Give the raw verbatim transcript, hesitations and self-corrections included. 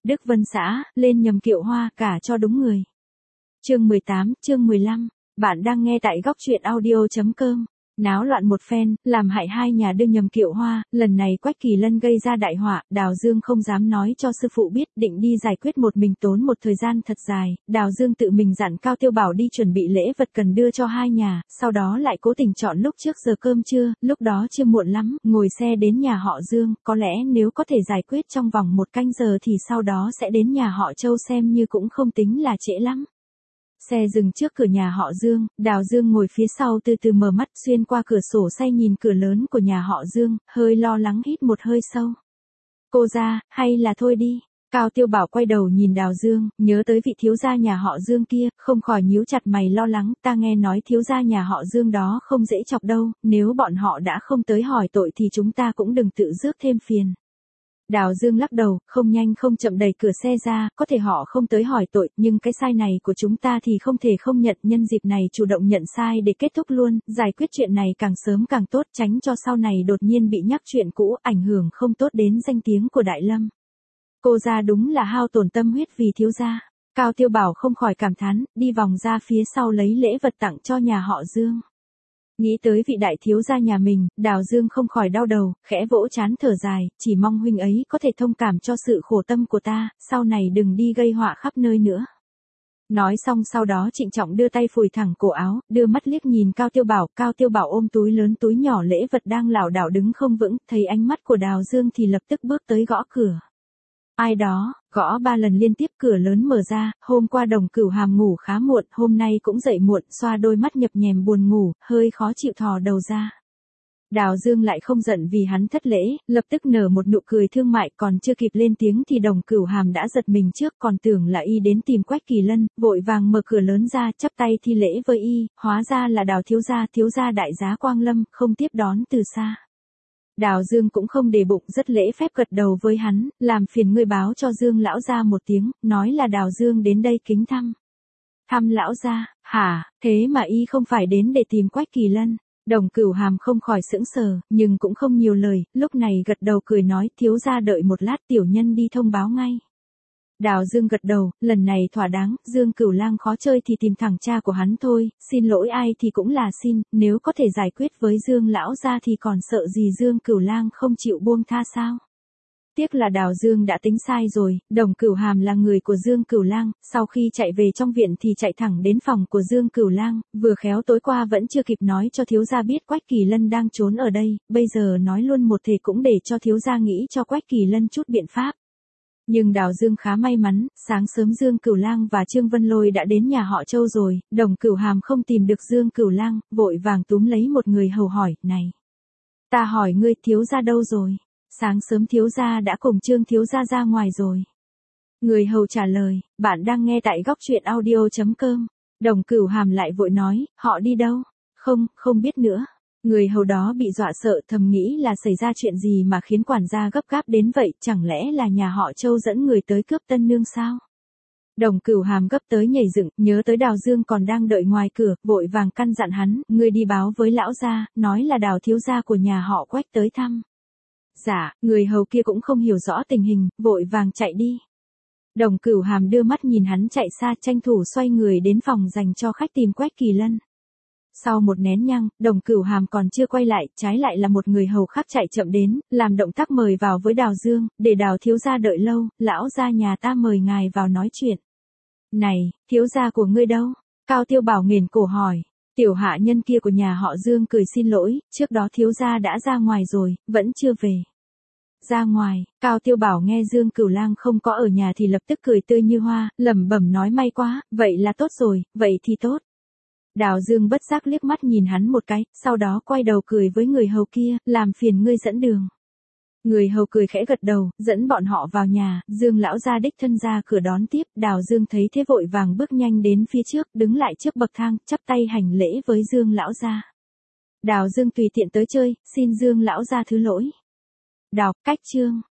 Đức Vân xã, lên nhầm kiệu hoa, cả cho đúng người. Chương mười tám, chương mười lăm. Bạn đang nghe tại góc truyện audio chấm com. Náo loạn một phen, làm hại hai nhà đưa nhầm kiệu hoa, lần này Quách Kỳ Lân gây ra đại họa, Đào Dương không dám nói cho sư phụ biết, định đi giải quyết một mình tốn một thời gian thật dài, Đào Dương tự mình dặn Cao Tiêu Bảo đi chuẩn bị lễ vật cần đưa cho hai nhà, sau đó lại cố tình chọn lúc trước giờ cơm trưa, lúc đó chưa muộn lắm, ngồi xe đến nhà họ Dương, có lẽ nếu có thể giải quyết trong vòng một canh giờ thì sau đó sẽ đến nhà họ Châu xem như cũng không tính là trễ lắm. Xe dừng trước cửa nhà họ Dương, Đào Dương ngồi phía sau từ từ mở mắt xuyên qua cửa sổ say nhìn cửa lớn của nhà họ Dương, hơi lo lắng hít một hơi sâu. Cô ra, hay là thôi đi. Cao Tiêu Bảo quay đầu nhìn Đào Dương, nhớ tới vị thiếu gia nhà họ Dương kia, không khỏi nhíu chặt mày lo lắng, ta nghe nói thiếu gia nhà họ Dương đó không dễ chọc đâu, nếu bọn họ đã không tới hỏi tội thì chúng ta cũng đừng tự rước thêm phiền. Đào Dương lắc đầu, không nhanh không chậm đẩy cửa xe ra, có thể họ không tới hỏi tội, nhưng cái sai này của chúng ta thì không thể không nhận, nhân dịp này chủ động nhận sai để kết thúc luôn, giải quyết chuyện này càng sớm càng tốt, tránh cho sau này đột nhiên bị nhắc chuyện cũ, ảnh hưởng không tốt đến danh tiếng của Đại Lâm. Cô ra đúng là hao tổn tâm huyết vì thiếu gia. Cao Tiêu Bảo không khỏi cảm thán, đi vòng ra phía sau lấy lễ vật tặng cho nhà họ Dương. Nghĩ tới vị đại thiếu gia nhà mình, Đào Dương không khỏi đau đầu, khẽ vỗ trán thở dài, chỉ mong huynh ấy có thể thông cảm cho sự khổ tâm của ta, sau này đừng đi gây họa khắp nơi nữa. Nói xong sau đó trịnh trọng đưa tay phủi thẳng cổ áo, đưa mắt liếc nhìn Cao Tiêu Bảo, Cao Tiêu Bảo ôm túi lớn túi nhỏ lễ vật đang lảo đảo đứng không vững, thấy ánh mắt của Đào Dương thì lập tức bước tới gõ cửa. Ai đó, gõ ba lần liên tiếp cửa lớn mở ra, hôm qua Đồng Cửu Hàm ngủ khá muộn, hôm nay cũng dậy muộn, xoa đôi mắt nhập nhèm buồn ngủ, hơi khó chịu thò đầu ra. Đào Dương lại không giận vì hắn thất lễ, lập tức nở một nụ cười thương mại, còn chưa kịp lên tiếng thì Đồng Cửu Hàm đã giật mình trước, còn tưởng là y đến tìm Quách Kỳ Lân, vội vàng mở cửa lớn ra, chắp tay thi lễ với y, hóa ra là Đào thiếu gia, thiếu gia đại giá quang lâm, không tiếp đón từ xa. Đào Dương cũng không để bụng, rất lễ phép gật đầu với hắn, làm phiền ngươi báo cho Dương lão gia một tiếng, nói là Đào Dương đến đây kính thăm. Thăm lão gia, hả, thế mà y không phải đến để tìm Quách Kỳ Lân. Đồng Cửu Hàm không khỏi sững sờ, nhưng cũng không nhiều lời, lúc này gật đầu cười nói, thiếu gia đợi một lát, tiểu nhân đi thông báo ngay. Đào Dương gật đầu, lần này thỏa đáng, Dương Cửu Lang khó chơi thì tìm thẳng cha của hắn thôi, xin lỗi ai thì cũng là xin, nếu có thể giải quyết với Dương lão gia thì còn sợ gì Dương Cửu Lang không chịu buông tha sao? Tiếc là Đào Dương đã tính sai rồi, Đồng Cửu Hàm là người của Dương Cửu Lang, sau khi chạy về trong viện thì chạy thẳng đến phòng của Dương Cửu Lang, vừa khéo tối qua vẫn chưa kịp nói cho thiếu gia biết Quách Kỳ Lân đang trốn ở đây, bây giờ nói luôn một thể cũng để cho thiếu gia nghĩ cho Quách Kỳ Lân chút biện pháp. Nhưng Đào Dương khá may mắn, sáng sớm Dương Cửu Lang và Trương Vân Lôi đã đến nhà họ Châu rồi, Đồng Cửu Hàm không tìm được Dương Cửu Lang, vội vàng túm lấy một người hầu hỏi, này. Ta hỏi ngươi thiếu gia đâu rồi? Sáng sớm thiếu gia đã cùng Trương thiếu gia ra ngoài rồi. Người hầu trả lời, bạn đang nghe tại góc truyện audio chấm com. Đồng Cửu Hàm lại vội nói, họ đi đâu? Không, không biết nữa. Người hầu đó bị dọa sợ, thầm nghĩ là xảy ra chuyện gì mà khiến quản gia gấp gáp đến vậy, chẳng lẽ là nhà họ Châu dẫn người tới cướp tân nương sao? Đồng Cửu Hàm gấp tới nhảy dựng, nhớ tới Đào Dương còn đang đợi ngoài cửa, vội vàng căn dặn hắn, ngươi đi báo với lão gia, nói là Đào thiếu gia của nhà họ Quách tới thăm. Dạ, người hầu kia cũng không hiểu rõ tình hình, vội vàng chạy đi. Đồng Cửu Hàm đưa mắt nhìn hắn chạy xa, tranh thủ xoay người đến phòng dành cho khách tìm Quách Kỳ Lân. Sau một nén nhang, Đồng Cửu Hàm còn chưa quay lại, trái lại là một người hầu khác chạy chậm đến, làm động tác mời vào với Đào Dương, để Đào thiếu gia đợi lâu, lão gia nhà ta mời ngài vào nói chuyện. Này, thiếu gia của ngươi đâu? Cao Tiêu Bảo nghển cổ hỏi. Tiểu hạ nhân kia của nhà họ Dương cười xin lỗi, trước đó thiếu gia đã ra ngoài rồi, vẫn chưa về. Ra ngoài, Cao Tiêu Bảo nghe Dương Cửu Lang không có ở nhà thì lập tức cười tươi như hoa, lẩm bẩm nói may quá, vậy là tốt rồi, vậy thì tốt. Đào Dương bất giác liếc mắt nhìn hắn một cái, sau đó quay đầu cười với người hầu kia, làm phiền ngươi dẫn đường. Người hầu cười khẽ gật đầu, dẫn bọn họ vào nhà, Dương lão gia đích thân ra cửa đón tiếp, Đào Dương thấy thế vội vàng bước nhanh đến phía trước, đứng lại trước bậc thang, chắp tay hành lễ với Dương lão gia. Đào Dương tùy tiện tới chơi, xin Dương lão gia thứ lỗi. Đọc, cách chương.